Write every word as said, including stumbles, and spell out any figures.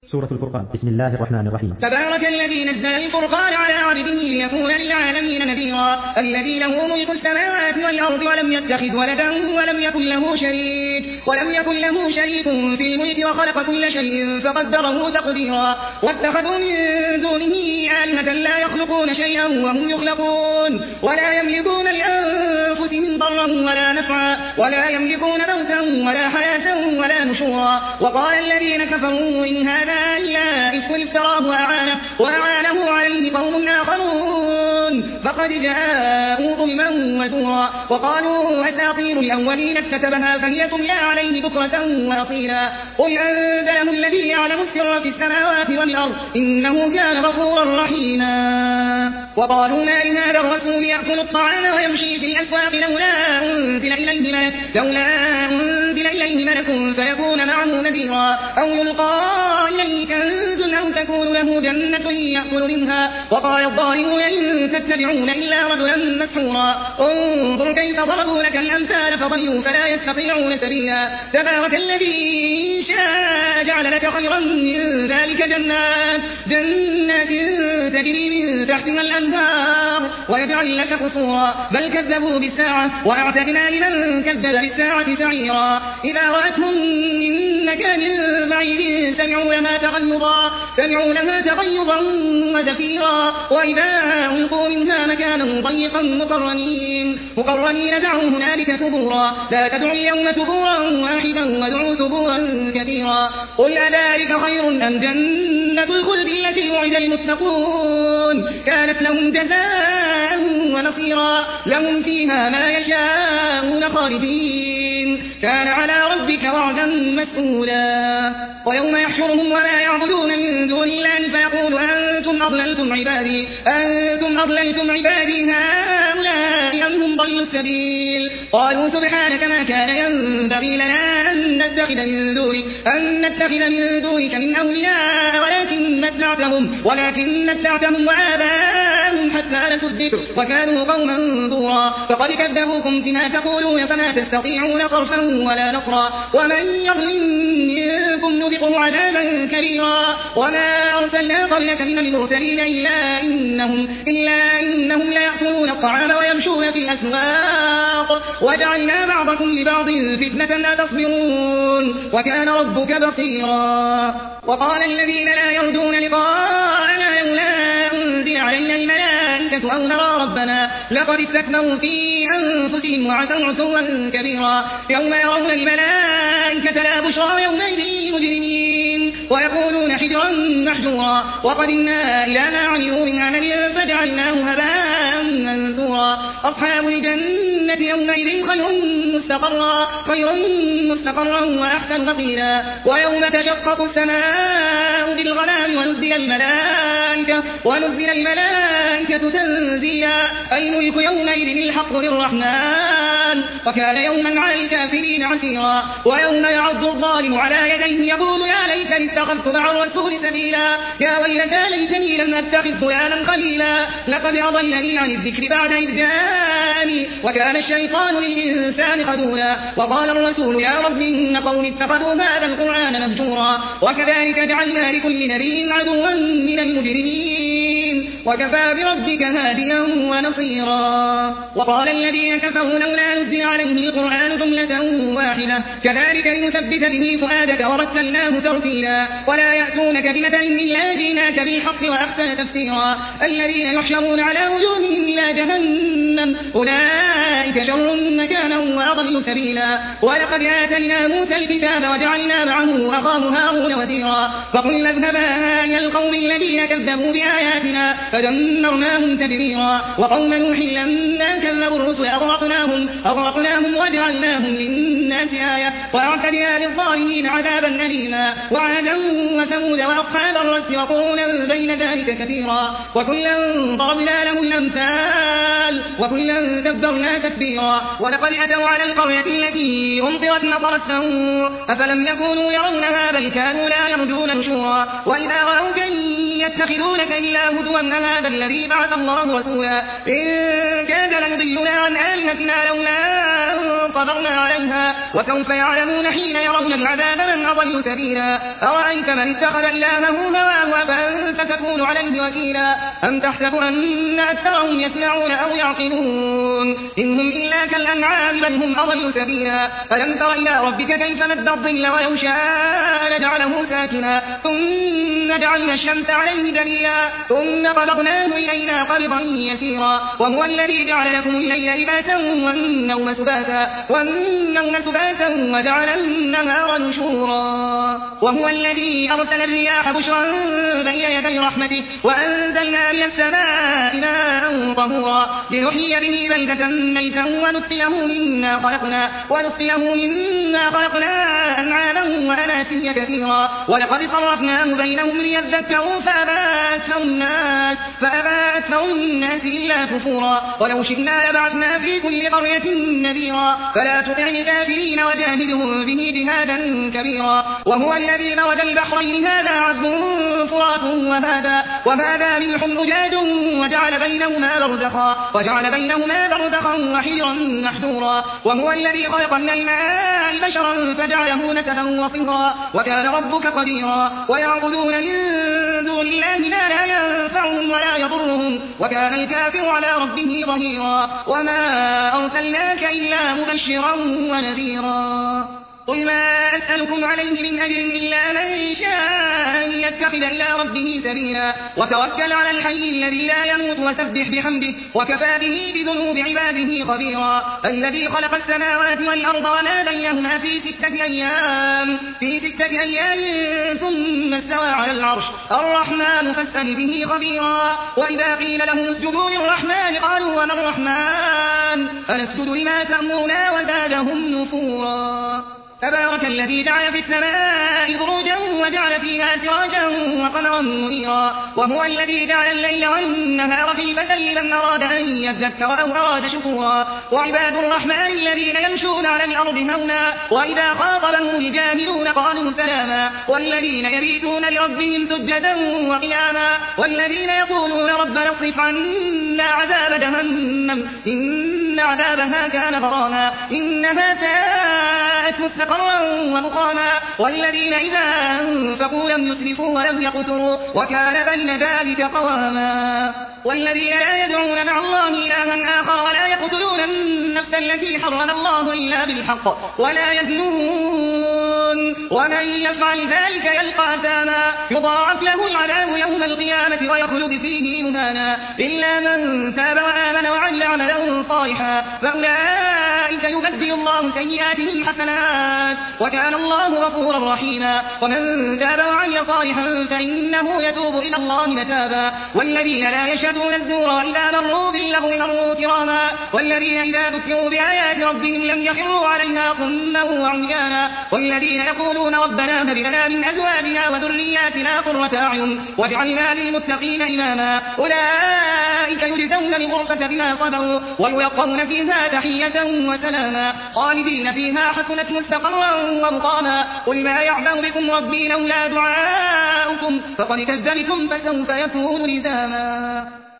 سورة الفرقان. بسم الله الرحمن الرحيم. تبارك الذي نزل الفرقان على عبده ليكون للعالمين نذيرا الذي له ملك السماوات والأرض ولم يتخذ ولدا ولم يكن له شريك ولم يكن له شريك في الملك وخلق كل شيء فقدره تقديرا واتخذوا من دونه آلهة لا يخلقون شيئا وهم يخلقون ولا يملكون لأنفسهم ضرا ولا نفعا ولا يملكون موتا ولا حياة ولا نشورا وقال الذين كفروا إن هذا إلا إفك افتراه وأعانه, وأعانه عليه قوم آخرون فقد جاءوا ظلما وزورا وقالوا أساطير الأولين اكتتبها فهي تملى عليه بكرة وأصيلا قل أنزله الذي يعلم السر في السماوات والأرض إنه كان غفورا رحيما وقالوا ما لهذا الرسول يأكل الطعام ويمشي في الأسواق لولا أنزل إليه ملك لولا أنزل إليه ملك فيكون معه نذيرا أو يلقى إليه كنز أو تكون له جنة يأكل منها وقال الظالمون إن تتبعون إلا رجلا مسحورا انظر كيف ضربوا لك الأمثال فضلوا فلا يستطيعون سبيلا تبارك الذي شاء جعل لك خيرا من ذلك جنات جنات تجري من تحتها الأنهار ويجعل لك قصورا بل كذبوا بالساعة وأعتدنا لمن كذب بالساعة سعيرا إذا رأتهم من مكان بعيد سمعوا لها تغيظا سمعوا لها تغيظا وزفيرا وإذا ألقوا منها مكانا ضيقا مقرنين مقرنين دعوا هنالك ثبورا لا تدعوا اليوم ثبورا واحدا وادعوا ثبورا كثيرا قل أذلك خير أم جنة الخلد التي وعد المتقون كانت لهم جزاء ونصيرا لهم فيها ما يشاءون خالدين كان على ربك وعدا مسئولا ويوم يحشرهم وما يعبدون من دون الله فيقول أنتم أضللتم عبادي أنتم أضللتم عبادي هؤلاء أم هم ضلوا السبيل قالوا سبحانك ما كان ينبغي لنا أن نتخذ من دونك أن نتخذ من دونك من أولياء ولكن متعتهم ولكن متعتهم وآباءهم حتى نسوا الذكر وكانوا قوما بورا فقد كذبوكم بما تقولون فما تستطيعون صرفا ولا نصرا ومن يظلم منكم نذقه عذابا كبيرا وما أرسلنا قبلك من المرسلين إلا إنهم, إلا إنهم ليأكلون الطعام ويمشون في الأسواق وجعلنا بعضكم لبعض فتنة أتصبرون وكان ربك بصيرا وقال الذين لا يرجون لقاءنا لولا أنزل علينا الملائكة أو نرى ربنا لقد استكبروا في أنفسهم وعتوا عتوا كبيرا يوم يرون الملائكة لا بشرى يومئذ للمجرمين ويقولون حجرا محجورا وقدمنا إلى ما عملوا من عمل فجعلناه هباء منثورا أصحاب الجنة يومئذ خير مستقرا خير مستقرا وأحسن مقيلا ويوم تشقق السماء بالغمام ونزل الملائكة ونزل الملائكة تنزيلا الملك يومئذ الحق للرحمن وكان يوما على الكافرين عسيرا ويوم يعض الظالم على يديه يقول يا ليتني اتخذت مع الرسول سبيلا يا ويلتى ليتني لم اتخذ فلانا خليلا لقد أضلني عن الذكر بعد إذ جاءني وكان الشيطان للإنسان خذولا وقال الرسول يا رب إن قومي اتخذوا هذا القرآن مهجورا وكذلك جعلنا لكل نبي عدوا من المجرمين وكفى بربك هاديا ونصيرا وقال الذين كفروا لولا نزل عليه القرآن جملة واحدة كذلك لنثبت به فؤادك ورتلناه ترتيلا ولا يأتونك بمثل إلا جئناك بالحق وأحسن تفسيرا الذين يحشرون على وجوههم إلى جهنم أولئك شر مكانا وأضل سبيلا ولقد آتينا موسى الكتاب وجعلنا معه أخاه هارون وزيرا فقلنا اذهبا إلى القوم الذين كذبوا بآياتنا فدمرناهم تدميرا وقوم نوح لما كذبوا الرسل أغرقناهم, أغرقناهم وجعلناهم للناس آية وأعتدنا للظالمين عذابا أليما وعادا وثمود وأصحاب الرس وقرونا بين ذلك كثيرا وكلا ضربنا له الأمثال وكلا دبرنا تدبيرا ولقد أتوا على القرية التي أمطرت مطر السوء أفلم يكونوا يرونها بل كانوا لا يرجون نشورا وإذا رأوك يتخذونك إلا هدوا هذا الذي بعث الله رسولا إن كاد ليضلنا عن آلهتنا لولا أن صبرنا عليها وسوف يعلمون حين يرون العذاب من أضل سبيلا أرأيت من اتخذ إلهه هواه فأنت تكون عليه وكيلا أم تحسب أن أكثرهم يسمعون أو يعقلون إن هم إلا كالأنعام بل هم أضل سبيلا ألم تر إلى ربك كيف مد الظل ولو شاء لجعله ساكنا ثم جعلنا الشمس عليه دليلا ثم قبضناه إلينا قبضا يسيرا وهو الذي جعل لكم الليل لباسا والنوم سباتا والنوم سباتا وجعل النهار نشورا وهو الذي أرسل الرياح بشرا بين يدي رحمته وأنزلنا من السماء ماء طهورا لنحيي به بلدة ميتا ونسقيه مما خلقنا ونسقيه مما خلقنا أنعاما وأناسيا كثيرا ولقد صرفناه بينهم ليذكروا فأبى أكثر الناس فأبى أكثر الناس إلا كفورا ولو شئنا لبعثنا في كل قرية نذيرا فلا تطع الكافرين وجاهدهم به جهادا كبيرا وهو الذي مرج البحرين هذا عذب فرات وهذا وهذا ملح أجاج وجعل بينهما برزخا وجعل بينهما برزخا وحجرا محجورا وهو الذي خلق من الماء بشرا فجعله نسبا وصهرا وكان ربك قديرا ويعبدون من دون الله ما لا ينفعهم ولا يضرهم وكان الكافر على ربه ظهيرا وما أرسلناك إلا مبشرا ونذيرا قل ما أسألكم عليه من أجر إلا من شاء أن يتخذ إلى ربه سبيلا وتوكل على الحي الذي لا يموت وسبح بحمده وكفى به بذنوب عباده خبيرا الذي خلق السماوات والأرض وما بينهما في ستة أيام في ستة أيام ثم استوى على العرش الرحمن فاسأل به خبيرا وإذا قيل لهم اسجدوا للرحمن قالوا وما الرحمن أنسجد لما تأمرنا وزادهم نفورا تبارك الذي جعل في السماء بروجا وجعل فيها سراجا وقمرا منيرا وهو الذي جعل الليل والنهار خلفة لمن أراد أن يذكر أو أراد شكورا وعباد الرحمن الذين يمشون على الأرض هونا وإذا خاطبهم الجاهلون قالوا سلاما والذين يبيتون لربهم سجدا وقياما والذين يقولون ربنا اصرف عنا عذاب جهنم إن عذابها كان غراما إنها ساءت مستقرا ومقاما والذين إذا أنفقوا لم يسرفوا ولم يقتروا وكان بين ذلك قواما والذين لا يدعون مع الله إلها آخر ولا يقتلون النفس التي حرم الله إلا بالحق ولا يزنون ومن يفعل ذلك يلقى أثاما يضاعف له العذاب يوم القيامة ويخلد فيه مهانا إلا من تاب وآمن وعمل عملا صالحا فأولئك يبدل الله سيئاتهم حسنات وكان الله غفورا رحيما ومن تاب وعمل صالحا فإنه يتوب إلى الله متابا والذين لا يشهدون الزور وإذا مروا باللغو مروا كراما والذين إذا ذكروا بآيات ربهم لم يخروا عليها صما وعميانا والذين يقولون ربنا هب لنا من أزواجنا وذرياتنا قرة أعين واجعلنا للمتقين إماما أولئك يجزون الغرفة بما صبروا ويلقون فيها تحية وسلاما خالدين فيها حسنت مستقرا ومقاما قل ما يعبأ بكم ربي لولا دعاؤكم فقد كذبتم فسوف يكون لزاما